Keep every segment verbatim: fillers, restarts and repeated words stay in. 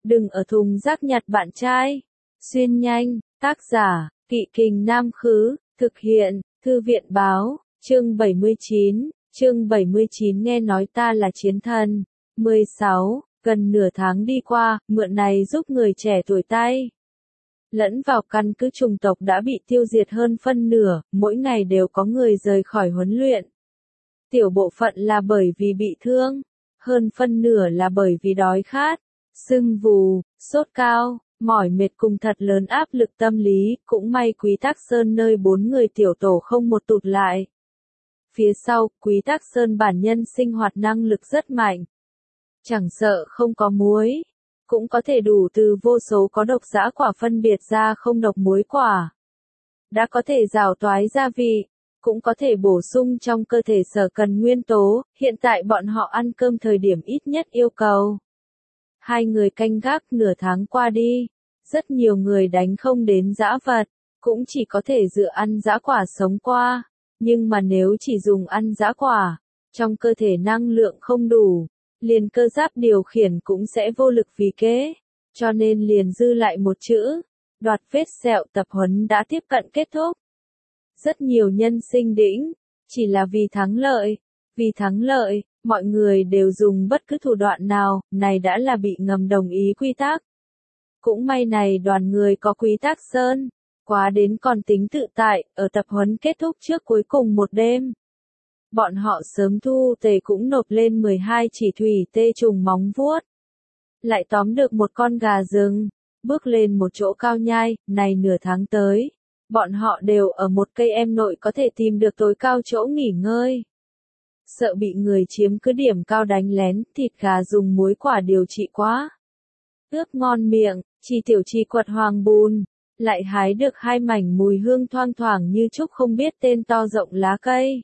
Đừng ở thùng rác nhặt bạn trai. Xuyên nhanh, tác giả, Kỵ Kình Nam Khứ, thực hiện, Thư viện Báo, chương bảy mươi chín, chương bảy mươi chín nghe nói ta là chiến thần. mười sáu, gần nửa tháng đi qua, mượn này giúp người trẻ tuổi tay lẫn vào căn cứ chủng tộc đã bị tiêu diệt hơn phân nửa, mỗi ngày đều có người rời khỏi huấn luyện. Tiểu bộ phận là bởi vì bị thương, hơn phân nửa là bởi vì đói khát, sưng vù, sốt cao, mỏi mệt cùng thật lớn áp lực tâm lý, cũng may Quý Tắc Sơn nơi bốn người tiểu tổ không một tụt lại. Phía sau, Quý Tắc Sơn bản nhân sinh hoạt năng lực rất mạnh. Chẳng sợ không có muối, cũng có thể đủ từ vô số có độc dã quả phân biệt ra không độc muối quả. Đã có thể rào toái gia vị, cũng có thể bổ sung trong cơ thể sở cần nguyên tố, hiện tại bọn họ ăn cơm thời điểm ít nhất yêu cầu. Hai người canh gác nửa tháng qua đi, rất nhiều người đánh không đến dã vật, cũng chỉ có thể dựa ăn dã quả sống qua, nhưng mà nếu chỉ dùng ăn dã quả, trong cơ thể năng lượng không đủ, liền cơ giáp điều khiển cũng sẽ vô lực vì kế, cho nên liền dư lại một chữ, đoạt vết sẹo tập huấn đã tiếp cận kết thúc. Rất nhiều nhân sinh đỉnh, chỉ là vì thắng lợi, vì thắng lợi, mọi người đều dùng bất cứ thủ đoạn nào, này đã là bị ngầm đồng ý quy tắc. Cũng may này đoàn người có Quý Tắc Sơn, quá đến còn tính tự tại, ở tập huấn kết thúc trước cuối cùng một đêm. Bọn họ sớm thu tề cũng nộp lên mười hai chỉ thủy tê trùng móng vuốt. Lại tóm được một con gà rừng, bước lên một chỗ cao nhai, này nửa tháng tới. Bọn họ đều ở một cây em nội có thể tìm được tối cao chỗ nghỉ ngơi. Sợ bị người chiếm cứ điểm cao đánh lén, thịt gà dùng muối quả điều trị quá. Ướp ngon miệng, Chi Tiểu Chi quật hoàng bùn, lại hái được hai mảnh mùi hương thoang thoảng như trúc không biết tên to rộng lá cây.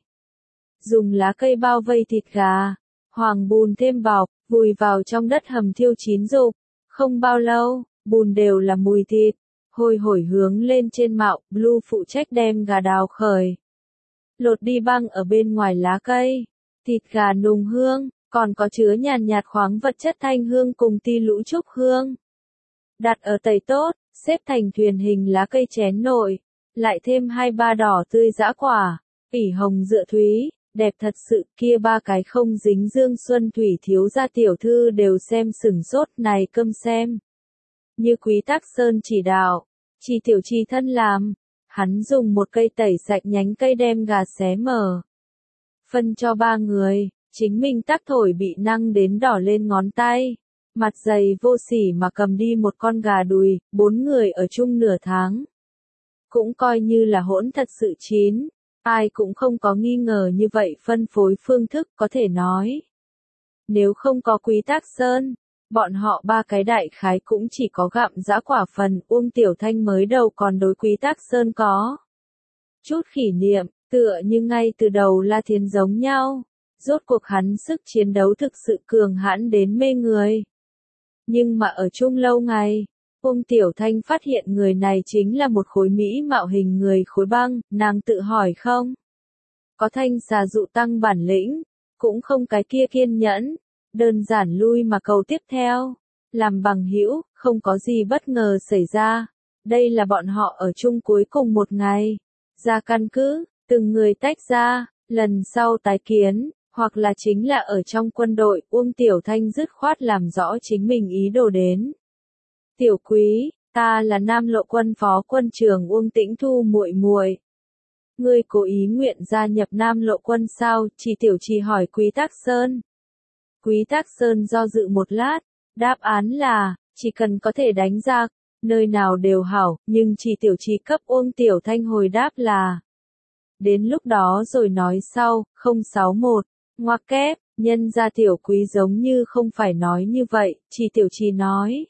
Dùng lá cây bao vây thịt gà, hoàng bùn thêm bọc, vùi vào trong đất hầm thiêu chín rục. Không bao lâu, bùn đều là mùi thịt, hôi hổi hướng lên trên mạo, Blue phụ trách đem gà đào khởi. Lột đi băng ở bên ngoài lá cây, thịt gà nùng hương, còn có chứa nhàn nhạt khoáng vật chất thanh hương cùng ti lũ trúc hương. Đặt ở tẩy tốt, xếp thành thuyền hình lá cây chén nồi, lại thêm hai ba đỏ tươi dã quả, ỉ hồng dựa thúy, đẹp thật sự, kia ba cái không dính dương xuân thủy thiếu gia tiểu thư đều xem sửng sốt, này cơm xem. Như Quý Tắc Sơn chỉ đạo, Chi Tiểu Chi thân làm, hắn dùng một cây tẩy sạch nhánh cây đem gà xé mở. Phân cho ba người, chính mình tắc thổi bị năng đến đỏ lên ngón tay. Mặt dày vô sỉ mà cầm đi một con gà đùi, bốn người ở chung nửa tháng. Cũng coi như là hỗn thật sự chín, ai cũng không có nghi ngờ như vậy phân phối phương thức có thể nói. Nếu không có Quý Tắc Sơn, bọn họ ba cái đại khái cũng chỉ có gặm dã quả phần, Uông Tiểu Thanh mới đầu còn đối Quý Tắc Sơn có chút kỷ niệm, tựa như ngay từ đầu La Thiến giống nhau, rốt cuộc hắn sức chiến đấu thực sự cường hãn đến mê người. Nhưng mà ở chung lâu ngày, Uông Tiểu Thanh phát hiện người này chính là một khối mỹ mạo hình người khối băng, nàng tự hỏi không? Có thanh xà dụ tăng bản lĩnh, cũng không cái kia kiên nhẫn, đơn giản lui mà cầu tiếp theo, làm bằng hữu, không có gì bất ngờ xảy ra. Đây là bọn họ ở chung cuối cùng một ngày, ra căn cứ, từng người tách ra, lần sau tái kiến. Hoặc là chính là ở trong quân đội, Uông Tiểu Thanh dứt khoát làm rõ chính mình ý đồ đến. Tiểu Quý, ta là Nam Lộ quân phó quân trưởng Uông Tĩnh Thu muội muội. Ngươi cố ý nguyện gia nhập Nam Lộ quân sao? Chi Tiểu Chi hỏi Quý Tắc Sơn. Quý Tắc Sơn do dự một lát, đáp án là, chỉ cần có thể đánh giặc, nơi nào đều hảo, nhưng Chi Tiểu Chi cấp Uông Tiểu Thanh hồi đáp là. Đến lúc đó rồi nói sau, không sáu một. Ngoặc kép, nhân ra Tiểu Quý giống như không phải nói như vậy, Chi Tiểu Chi nói.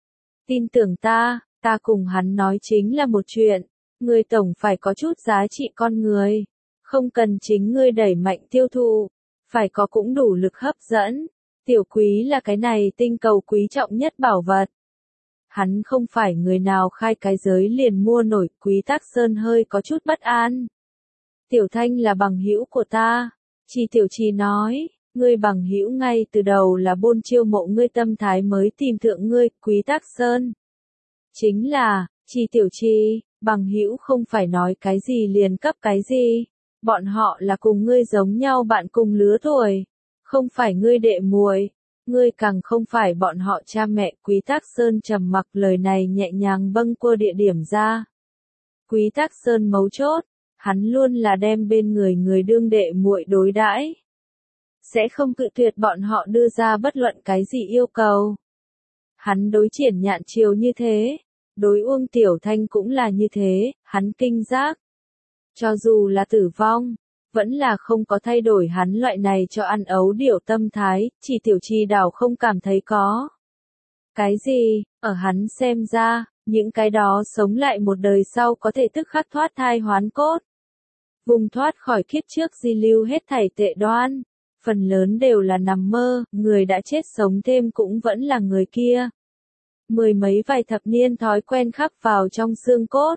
Tin tưởng ta, ta cùng hắn nói chính là một chuyện, người tổng phải có chút giá trị con người, không cần chính ngươi đẩy mạnh tiêu thụ, phải có cũng đủ lực hấp dẫn. Tiểu Quý là cái này tinh cầu quý trọng nhất bảo vật. Hắn không phải người nào khai cái giới liền mua nổi, Quý Tắc Sơn hơi có chút bất an. Tiểu Thanh là bằng hữu của ta. Chi Tiểu Chi nói, Ngươi bằng hữu ngay từ đầu là bôn chiêu mộ ngươi tâm thái mới tìm thượng ngươi, Quý Tắc Sơn. Chính là, Chi Tiểu Chi, bằng hữu không phải nói cái gì liền cấp cái gì. Bọn họ là cùng ngươi giống nhau bạn cùng lứa tuổi. Không phải ngươi đệ muội, ngươi càng không phải bọn họ cha mẹ. Quý Tắc Sơn trầm mặc, lời này nhẹ nhàng bâng quơ địa điểm ra. Quý Tắc Sơn mấu chốt, hắn luôn là đem bên người người đương đệ muội đối đãi, sẽ không cự tuyệt bọn họ đưa ra bất luận cái gì yêu cầu. Hắn đối Triển Nhạn Chiêu như thế, đối Uông Tiểu Thanh cũng là như thế, hắn kinh giác. Cho dù là tử vong, vẫn là không có thay đổi hắn loại này cho ăn ấu điểu tâm thái, chỉ Tiểu Chi đảo không cảm thấy có. Cái gì, ở hắn xem ra, những cái đó sống lại một đời sau có thể tức khắc thoát thai hoán cốt. Vùng thoát khỏi kiếp trước di lưu hết thảy tệ đoan. Phần lớn đều là nằm mơ, người đã chết sống thêm cũng vẫn là người kia. Mười mấy vài thập niên thói quen khắc vào trong xương cốt.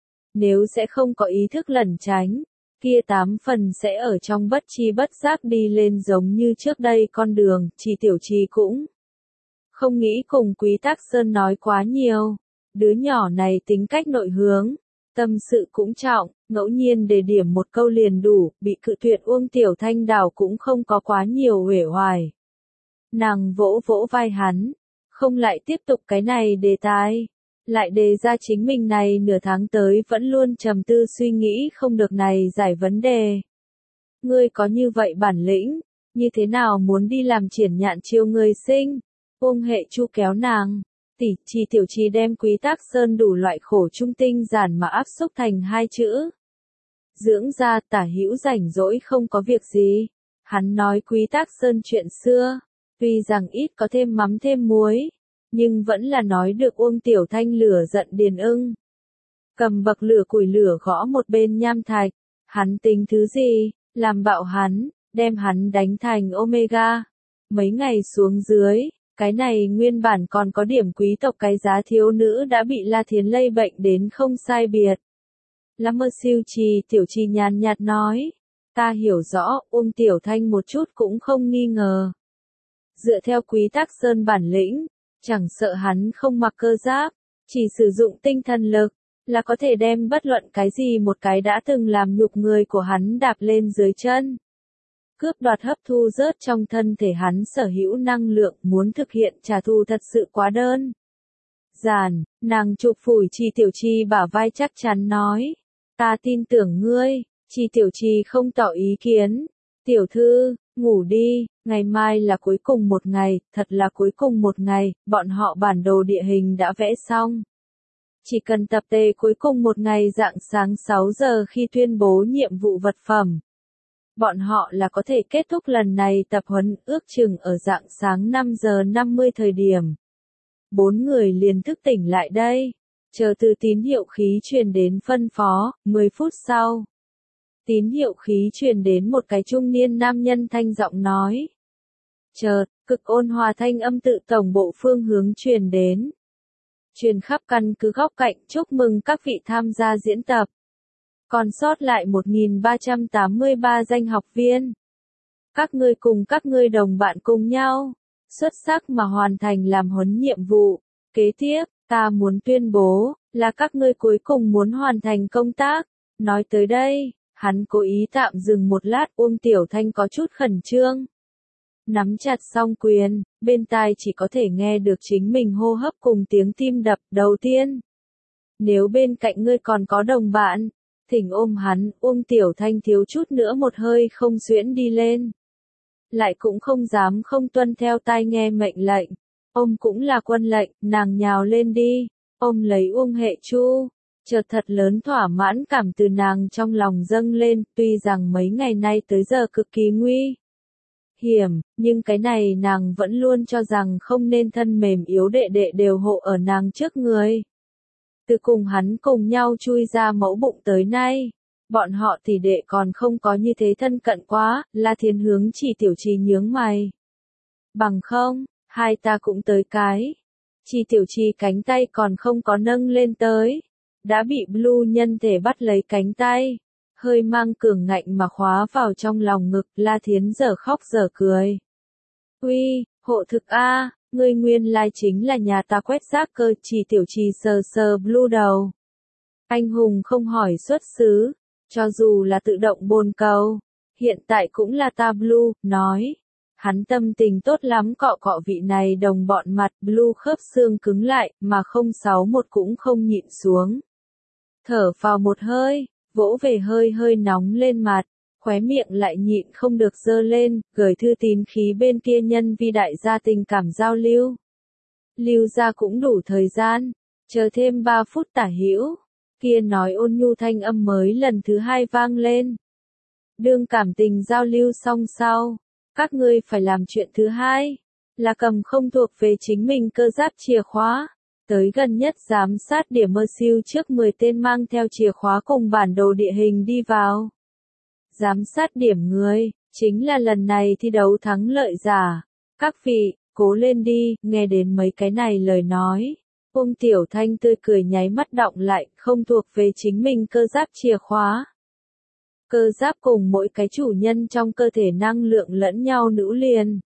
Nếu sẽ không có ý thức lẩn tránh, kia tám phần sẽ ở trong bất chi bất giác đi lên giống như trước đây con đường, Chỉ Tiểu Chi cũng không nghĩ cùng Quý Tắc Sơn nói quá nhiều. Đứa nhỏ này tính cách nội hướng, tâm sự cũng trọng, ngẫu nhiên đề điểm một câu liền đủ, bị cự tuyệt Uông Tiểu Thanh đảo cũng không có quá nhiều uể oải. Nàng vỗ vỗ vai hắn, không lại tiếp tục cái này đề tài, lại đề ra chính mình này nửa tháng tới vẫn luôn trầm tư suy nghĩ không được này giải vấn đề. Ngươi có như vậy bản lĩnh, như thế nào muốn đi làm Triển Nhạn Chiêu người sinh? Uông Hệ Chu kéo nàng. Tỷ, Chi Tiểu Chi đem Quý Tắc Sơn đủ loại khổ trung tinh giản mà áp xúc thành hai chữ. Dưỡng ra tả hữu rảnh rỗi không có việc gì. Hắn nói Quý Tắc Sơn chuyện xưa, tuy rằng ít có thêm mắm thêm muối, nhưng vẫn là nói được Uông Tiểu Thanh lửa giận điền ưng. Cầm bậc lửa củi lửa gõ một bên nham thạch, hắn tính thứ gì, làm bạo hắn, đem hắn đánh thành Omega. Mấy ngày xuống dưới, cái này nguyên bản còn có điểm quý tộc cái giá thiếu nữ đã bị La Thiến lây bệnh đến không sai biệt. Lâm mơ siêu trì Tiểu Chi nhàn nhạt nói, ta hiểu rõ, Uông Tiểu Thanh một chút cũng không nghi ngờ. Dựa theo Quý Tắc Sơn bản lĩnh, chẳng sợ hắn không mặc cơ giáp, chỉ sử dụng tinh thần lực, là có thể đem bất luận cái gì một cái đã từng làm nhục người của hắn đạp lên dưới chân. Cướp đoạt hấp thu rớt trong thân thể hắn sở hữu năng lượng, muốn thực hiện trả thù thật sự quá đơn giản. Nàng chụp phủi Chi Tiểu Chi bả vai chắc chắn nói, ta tin tưởng ngươi. Chi Tiểu Chi không tỏ ý kiến. Tiểu thư, ngủ đi, ngày mai là cuối cùng một ngày, thật là cuối cùng một ngày, bọn họ bản đồ địa hình đã vẽ xong. Chỉ cần tập tề cuối cùng một ngày rạng sáng sáu giờ khi tuyên bố nhiệm vụ vật phẩm. Bọn họ là có thể kết thúc lần này tập huấn, ước chừng ở rạng sáng năm giờ năm mươi thời điểm. Bốn người liền thức tỉnh lại đây, chờ từ tín hiệu khí truyền đến phân phó. Mười phút sau, tín hiệu khí truyền đến một cái trung niên nam nhân thanh giọng nói. Chợt, cực ôn hòa thanh âm tự tổng bộ phương hướng truyền đến. Truyền khắp căn cứ góc cạnh, chúc mừng các vị tham gia diễn tập. Còn sót lại một nghìn ba trăm tám mươi ba danh học viên. Các ngươi cùng các ngươi đồng bạn cùng nhau, xuất sắc mà hoàn thành làm huấn nhiệm vụ. Kế tiếp, ta muốn tuyên bố, là các ngươi cuối cùng muốn hoàn thành công tác. Nói tới đây, hắn cố ý tạm dừng một lát. Uông Tiểu Thanh có chút khẩn trương. Nắm chặt song quyền, bên tai chỉ có thể nghe được chính mình hô hấp cùng tiếng tim đập. Đầu tiên, nếu bên cạnh ngươi còn có đồng bạn, thỉnh ôm hắn. Uông Tiểu Thanh thiếu chút nữa một hơi không xuyễn đi lên. Lại cũng không dám không tuân theo tai nghe mệnh lệnh. Ôm cũng là quân lệnh, nàng nhào lên đi, ôm lấy Uông Hệ Chu. Chợt thật lớn thỏa mãn cảm từ nàng trong lòng dâng lên, tuy rằng mấy ngày nay tới giờ cực kỳ nguy hiểm, nhưng cái này nàng vẫn luôn cho rằng không nên thân mềm yếu đệ đệ đều hộ ở nàng trước người. Từ cùng hắn cùng nhau chui ra mẫu bụng tới nay, bọn họ tỷ đệ còn không có như thế thân cận quá. La Thiến hướng Chỉ Tiểu Chi nhướng mày. Bằng không, hai ta cũng tới cái. Chỉ Tiểu Chi cánh tay còn không có nâng lên tới, đã bị Blue nhân thể bắt lấy cánh tay. hơi mang cường ngạnh mà khóa vào trong lòng ngực, La Thiến giờ khóc giờ cười. Uy, hộ thực a, ngươi nguyên lai chính là nhà ta quét rác cơ. Chỉ Tiểu Trì sờ sờ Blue đầu. Anh hùng không hỏi xuất xứ, cho dù là tự động bồn cầu, hiện tại cũng là ta Blue, nói. Hắn tâm tình tốt lắm cọ cọ vị này đồng bọn mặt. Blue khớp xương cứng lại, mà không sáu một cũng không nhịn xuống. Thở vào một hơi, vỗ về hơi hơi nóng lên mặt, khóe miệng lại nhịn không được dơ lên, gửi thư tín khí bên kia nhân vi đại gia tình cảm giao lưu. Lưu ra cũng đủ thời gian, chờ thêm ba phút tả hữu, kia nói ôn nhu thanh âm mới lần thứ hai vang lên. Đương cảm tình giao lưu xong sau, các ngươi phải làm chuyện thứ hai, là cầm không thuộc về chính mình cơ giáp chìa khóa. Tới gần nhất giám sát điểm mơ siêu trước mười tên mang theo chìa khóa cùng bản đồ địa hình đi vào. Giám sát điểm người, chính là lần này thi đấu thắng lợi giả. Các vị, cố lên đi, nghe đến mấy cái này lời nói. Uông Tiểu Thanh tươi cười nháy mắt đọng lại, không thuộc về chính mình cơ giáp chìa khóa. Cơ giáp cùng mỗi cái chủ nhân trong cơ thể năng lượng lẫn nhau nữ liền.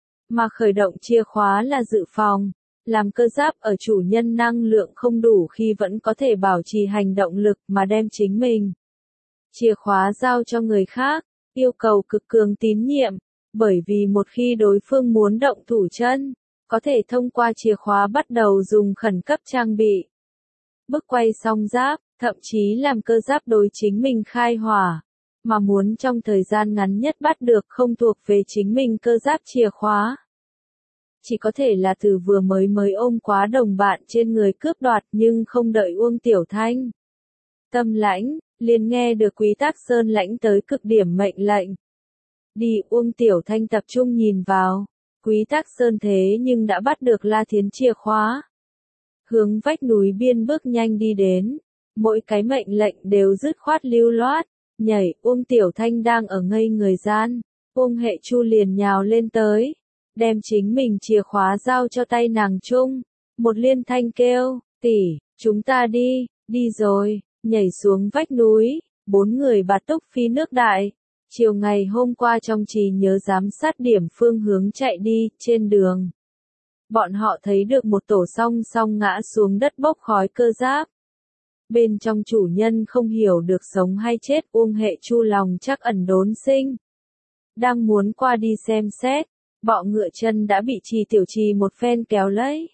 Mà khởi động chìa khóa là dự phòng. Làm cơ giáp ở chủ nhân năng lượng không đủ khi vẫn có thể bảo trì hành động lực mà đem chính mình. Chìa khóa giao cho người khác, yêu cầu cực cường tín nhiệm, bởi vì một khi đối phương muốn động thủ chân, có thể thông qua chìa khóa bắt đầu dùng khẩn cấp trang bị. Bức quay xong giáp, thậm chí làm cơ giáp đối chính mình khai hỏa, mà muốn trong thời gian ngắn nhất bắt được không thuộc về chính mình cơ giáp chìa khóa. Chỉ có thể là từ vừa mới mới ôm quá đồng bạn trên người cướp đoạt nhưng không đợi Uông Tiểu Thanh. Tâm lãnh, liền nghe được Quý Tác Sơn lãnh tới cực điểm mệnh lệnh. Đi. Uông Tiểu Thanh tập trung nhìn vào, Quý Tác Sơn thế nhưng đã bắt được La Thiến chìa khóa. Hướng vách núi biên bước nhanh đi đến, mỗi cái mệnh lệnh đều dứt khoát lưu loát, nhảy. Uông Tiểu Thanh đang ở ngây người gian, Uông Hệ Chu liền nhào lên tới. Đem chính mình chìa khóa giao cho tay nàng chung, một liên thanh kêu, tỷ, chúng ta đi, đi rồi, nhảy xuống vách núi, bốn người bạt túc phi nước đại. Chiều ngày hôm qua trong trí nhớ giám sát điểm phương hướng chạy đi, trên đường. Bọn họ thấy được một tổ song song ngã xuống đất bốc khói cơ giáp. Bên trong chủ nhân không hiểu được sống hay chết. Uông Hệ Chu lòng chắc ẩn đốn sinh. Đang muốn qua đi xem xét. Bọ ngựa chân đã bị Trì Tiểu Trì một phen kéo lấy.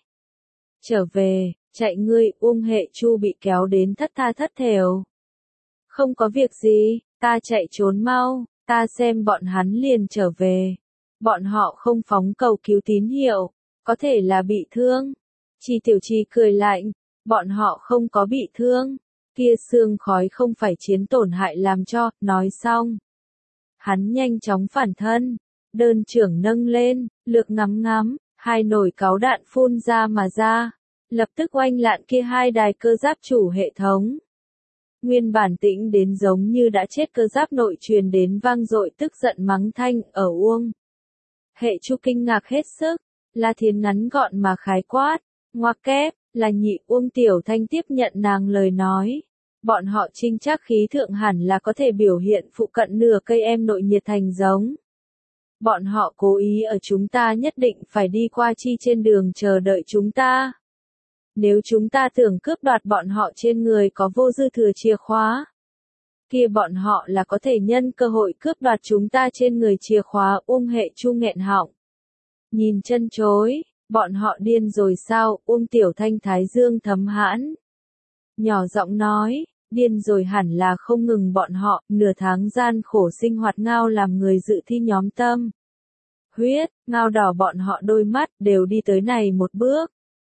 Trở về, chạy ngươi. Uông Hệ Chu bị kéo đến thất tha thất thểu. Không có việc gì, ta chạy trốn mau, ta xem bọn hắn liền trở về. Bọn họ không phóng cầu cứu tín hiệu, có thể là bị thương. Trì Tiểu Trì cười lạnh, bọn họ không có bị thương, kia xương khói không phải chiến tổn hại làm cho. Nói xong, hắn nhanh chóng phản thân. Đơn trưởng nâng lên, lược ngắm ngắm, hai nồi cáo đạn phun ra mà ra, lập tức oanh lạn kia hai đài cơ giáp chủ hệ thống. Nguyên bản tĩnh đến giống như đã chết cơ giáp nội truyền đến vang dội tức giận mắng thanh ở Uông. Hệ Chu kinh ngạc hết sức, La Thiến ngắn gọn mà khái quát, ngoặc kép, là nhị. Uông Tiểu Thanh tiếp nhận nàng lời nói. Bọn họ trinh trác khí thượng hẳn là có thể biểu hiện phụ cận nửa cây em nội nhiệt thành giống. Bọn họ cố ý ở chúng ta nhất định phải đi qua chi trên đường chờ đợi chúng ta. Nếu chúng ta tưởng cướp đoạt bọn họ trên người có vô dư thừa chìa khóa, kia bọn họ là có thể nhân cơ hội cướp đoạt chúng ta trên người chìa khóa. Uông Hệ Chu nghẹn họng, nhìn chân chối, bọn họ điên rồi sao? Uông Tiểu Thanh thái dương thấm hãn, nhỏ giọng nói, điên rồi hẳn là không ngừng bọn họ, nửa tháng gian khổ sinh hoạt ngao làm người dự thi nhóm tâm. Huyết, ngao đỏ bọn họ đôi mắt đều đi tới này một bước.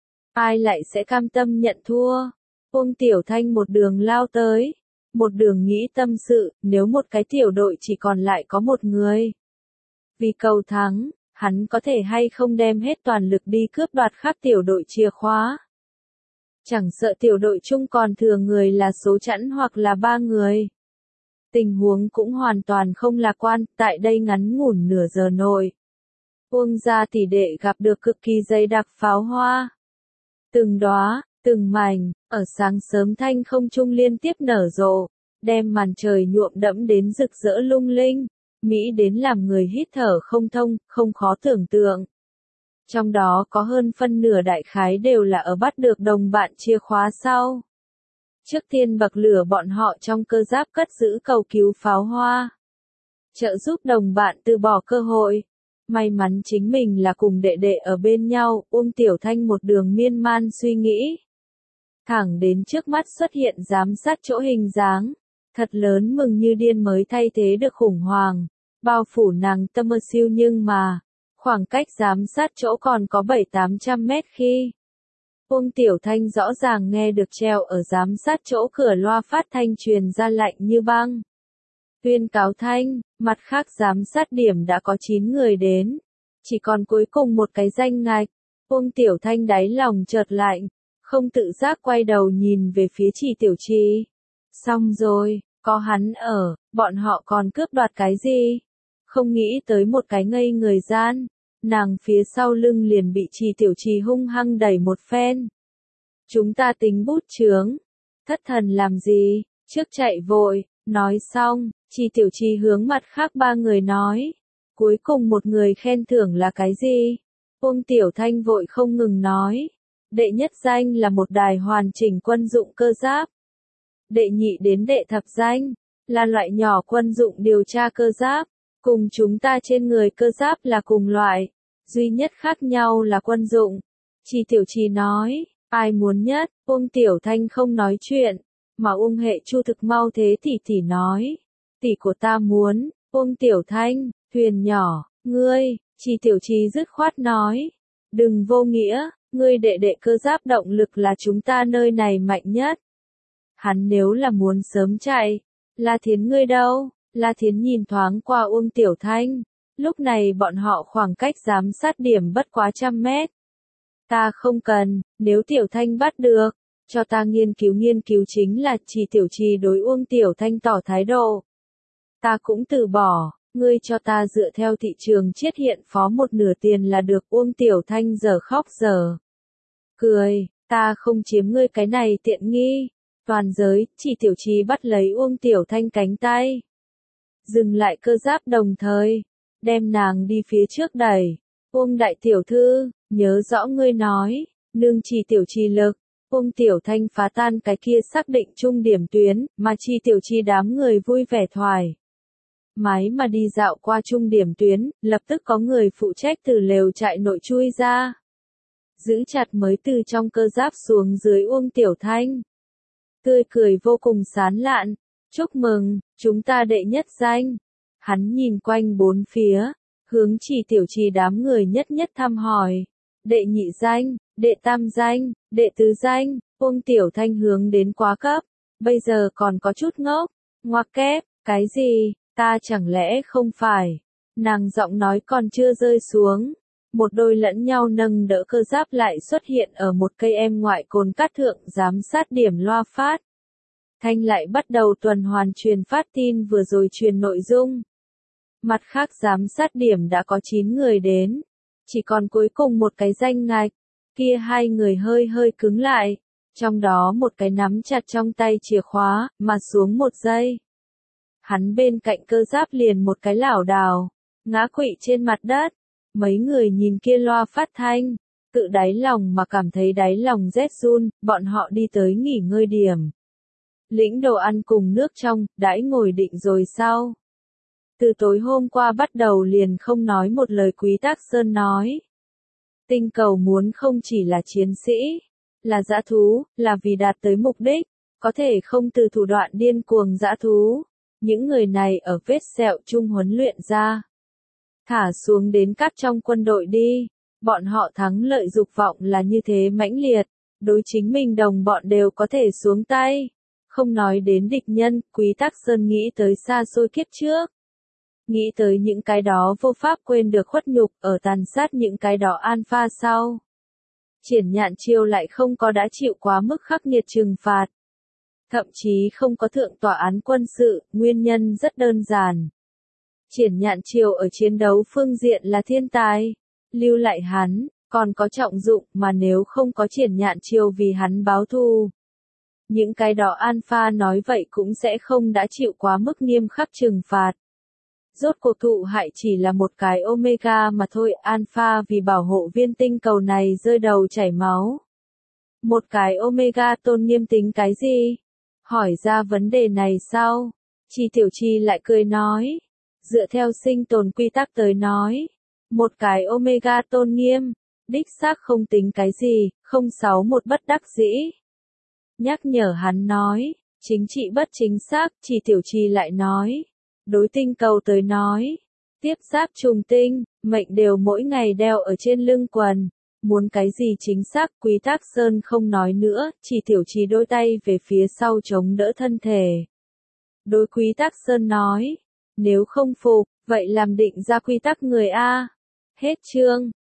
Ai lại sẽ cam tâm nhận thua? Uông Tiểu Thanh một đường lao tới, một đường nghĩ tâm sự, nếu một cái tiểu đội chỉ còn lại có một người. Vì cầu thắng, hắn có thể hay không đem hết toàn lực đi cướp đoạt khác tiểu đội chìa khóa. Chẳng sợ tiểu đội chung còn thừa người là số chẵn hoặc là ba người. Tình huống cũng hoàn toàn không lạc quan, tại đây ngắn ngủn nửa giờ nội. Uông gia tỷ đệ gặp được cực kỳ dày đặc pháo hoa. Từng đóa, từng mảnh, ở sáng sớm thanh không trung liên tiếp nở rộ, đem màn trời nhuộm đẫm đến rực rỡ lung linh, mỹ đến làm người hít thở không thông, không khó tưởng tượng. Trong đó có hơn phân nửa đại khái đều là ở bắt được đồng bạn chìa khóa sau. Trước tiên bậc lửa bọn họ trong cơ giáp cất giữ cầu cứu pháo hoa. Trợ giúp đồng bạn từ bỏ cơ hội. May mắn chính mình là cùng đệ đệ ở bên nhau, Uông Tiểu Thanh một đường miên man suy nghĩ. Thẳng đến trước mắt xuất hiện giám sát chỗ hình dáng. Thật lớn mừng như điên mới thay thế được khủng hoảng. Bao phủ nàng tâm mơ siêu nhưng mà, khoảng cách giám sát chỗ còn có bảy tám trăm mét khi. Uông Tiểu Thanh rõ ràng nghe được treo ở giám sát chỗ cửa loa phát thanh truyền ra lạnh như băng. Tuyên cáo thanh, mặt khác giám sát điểm đã có chín người đến. Chỉ còn cuối cùng một cái danh ngạch. Uông Tiểu Thanh đáy lòng chợt lạnh, không tự giác quay đầu nhìn về phía Trì Tiểu Trì. Xong rồi, có hắn ở, bọn họ còn cướp đoạt cái gì? Không nghĩ tới một cái ngây người gian. Nàng phía sau lưng liền bị Trì Tiểu Trì hung hăng đẩy một phen. Chúng ta tính bút chướng. Thất thần làm gì, trước chạy vội, nói xong, Trì Tiểu Trì hướng mặt khác ba người nói. Cuối cùng một người khen thưởng là cái gì? Uông Tiểu Thanh vội không ngừng nói. Đệ nhất danh là một đài hoàn chỉnh quân dụng cơ giáp. Đệ nhị đến đệ thập danh, là loại nhỏ quân dụng điều tra cơ giáp. Cùng chúng ta trên người cơ giáp là cùng loại. Duy nhất khác nhau là quân dụng. Trì Tiểu Trì nói, ai muốn nhất, Uông Tiểu Thanh không nói chuyện, mà Uông Hệ Chu thực mau thế tỷ tỷ nói, tỷ của ta muốn, Uông Tiểu Thanh, thuyền nhỏ, ngươi, Trì Tiểu Trì dứt khoát nói, đừng vô nghĩa, ngươi đệ đệ cơ giáp động lực là chúng ta nơi này mạnh nhất. Hắn nếu là muốn sớm chạy, La Thiến ngươi đâu? La Thiến nhìn thoáng qua Uông Tiểu Thanh. Lúc này bọn họ khoảng cách giám sát điểm bất quá trăm mét. Ta không cần, nếu Tiểu Thanh bắt được, cho ta nghiên cứu nghiên cứu chính là Trì Tiểu Trì đối Uông Tiểu Thanh tỏ thái độ. Ta cũng từ bỏ, ngươi cho ta dựa theo thị trường chiết hiện phó một nửa tiền là được. Uông Tiểu Thanh giờ khóc giờ cười, ta không chiếm ngươi cái này tiện nghi. Toàn giới, Trì Tiểu Trì bắt lấy Uông Tiểu Thanh cánh tay. Dừng lại cơ giáp đồng thời, đem nàng đi phía trước đẩy. Uông đại tiểu thư, nhớ rõ ngươi nói, nương Trì Tiểu Trì lực. Uông Tiểu Thanh phá tan cái kia xác định chung điểm tuyến, mà Trì Tiểu Trì đám người vui vẻ thoải mái mà đi dạo qua chung điểm tuyến, lập tức có người phụ trách từ lều trại nội chui ra. Giữ chặt mới từ trong cơ giáp xuống dưới Uông Tiểu Thanh. Tươi cười vô cùng sán lạn. Chúc mừng, chúng ta đệ nhất danh. Hắn nhìn quanh bốn phía, hướng Trì Tiểu Trì đám người nhất nhất thăm hỏi. Đệ nhị danh, đệ tam danh, đệ tứ danh, Uông Tiểu Thanh hướng đến quá cấp. Bây giờ còn có chút ngốc, ngoặc kép, cái gì, ta chẳng lẽ không phải. Nàng giọng nói còn chưa rơi xuống. Một đôi lẫn nhau nâng đỡ cơ giáp lại xuất hiện ở một cây em ngoại cồn cát thượng giám sát điểm loa phát. Thanh lại bắt đầu tuần hoàn truyền phát tin vừa rồi truyền nội dung. Mặt khác giám sát điểm đã có chín người đến. Chỉ còn cuối cùng một cái danh ngạch. Kia hai người hơi hơi cứng lại. Trong đó một cái nắm chặt trong tay chìa khóa, mà xuống một giây. Hắn bên cạnh cơ giáp liền một cái lảo đảo, ngã quỵ trên mặt đất. Mấy người nhìn kia loa phát thanh, tự đáy lòng mà cảm thấy đáy lòng rét run, bọn họ đi tới nghỉ ngơi điểm. Lĩnh đồ ăn cùng nước trong, đãi ngồi định rồi sao? Từ tối hôm qua bắt đầu liền không nói một lời Quý Tác Sơn nói. Tinh cầu muốn không chỉ là chiến sĩ, là dã thú, là vì đạt tới mục đích, có thể không từ thủ đoạn điên cuồng dã thú. Những người này ở vết sẹo chung huấn luyện ra. Thả xuống đến các trong quân đội đi. Bọn họ thắng lợi dục vọng là như thế mãnh liệt. Đối chính mình đồng bọn đều có thể xuống tay. Không nói đến địch nhân, Quý Tác Sơn nghĩ tới xa xôi kiếp trước. Nghĩ tới những cái đó vô pháp quên được khuất nhục ở tàn sát những cái đó alpha sau. Triển Nhạn Chiêu lại không có đã chịu quá mức khắc nghiệt trừng phạt. Thậm chí không có thượng tòa án quân sự, nguyên nhân rất đơn giản. Triển Nhạn Chiêu ở chiến đấu phương diện là thiên tài. Lưu lại hắn, còn có trọng dụng mà nếu không có Triển Nhạn Chiêu vì hắn báo thù. Những cái đó Alpha nói vậy cũng sẽ không đã chịu quá mức nghiêm khắc trừng phạt. Rốt cuộc thụ hại chỉ là một cái Omega mà thôi, Alpha vì bảo hộ viên tinh cầu này rơi đầu chảy máu. Một cái Omega tôn nghiêm tính cái gì? Hỏi ra vấn đề này sau, Chi Tiểu Chi lại cười nói, dựa theo sinh tồn quy tắc tới nói, một cái Omega tôn nghiêm, đích xác không tính cái gì, không sáu một bất đắc dĩ. Nhắc nhở hắn nói, chính trị bất chính xác, Chi Tiểu Chi lại nói, đối tinh cầu tới nói, tiếp giáp trùng tinh, mệnh đều mỗi ngày đeo ở trên lưng quần. Muốn cái gì chính xác, Quý Thác Sơn không nói nữa, Chỉ Tiểu Chi đôi tay về phía sau chống đỡ thân thể. Đối Quý Thác Sơn nói, nếu không phục, vậy làm định ra quy tắc người A. Hết chương.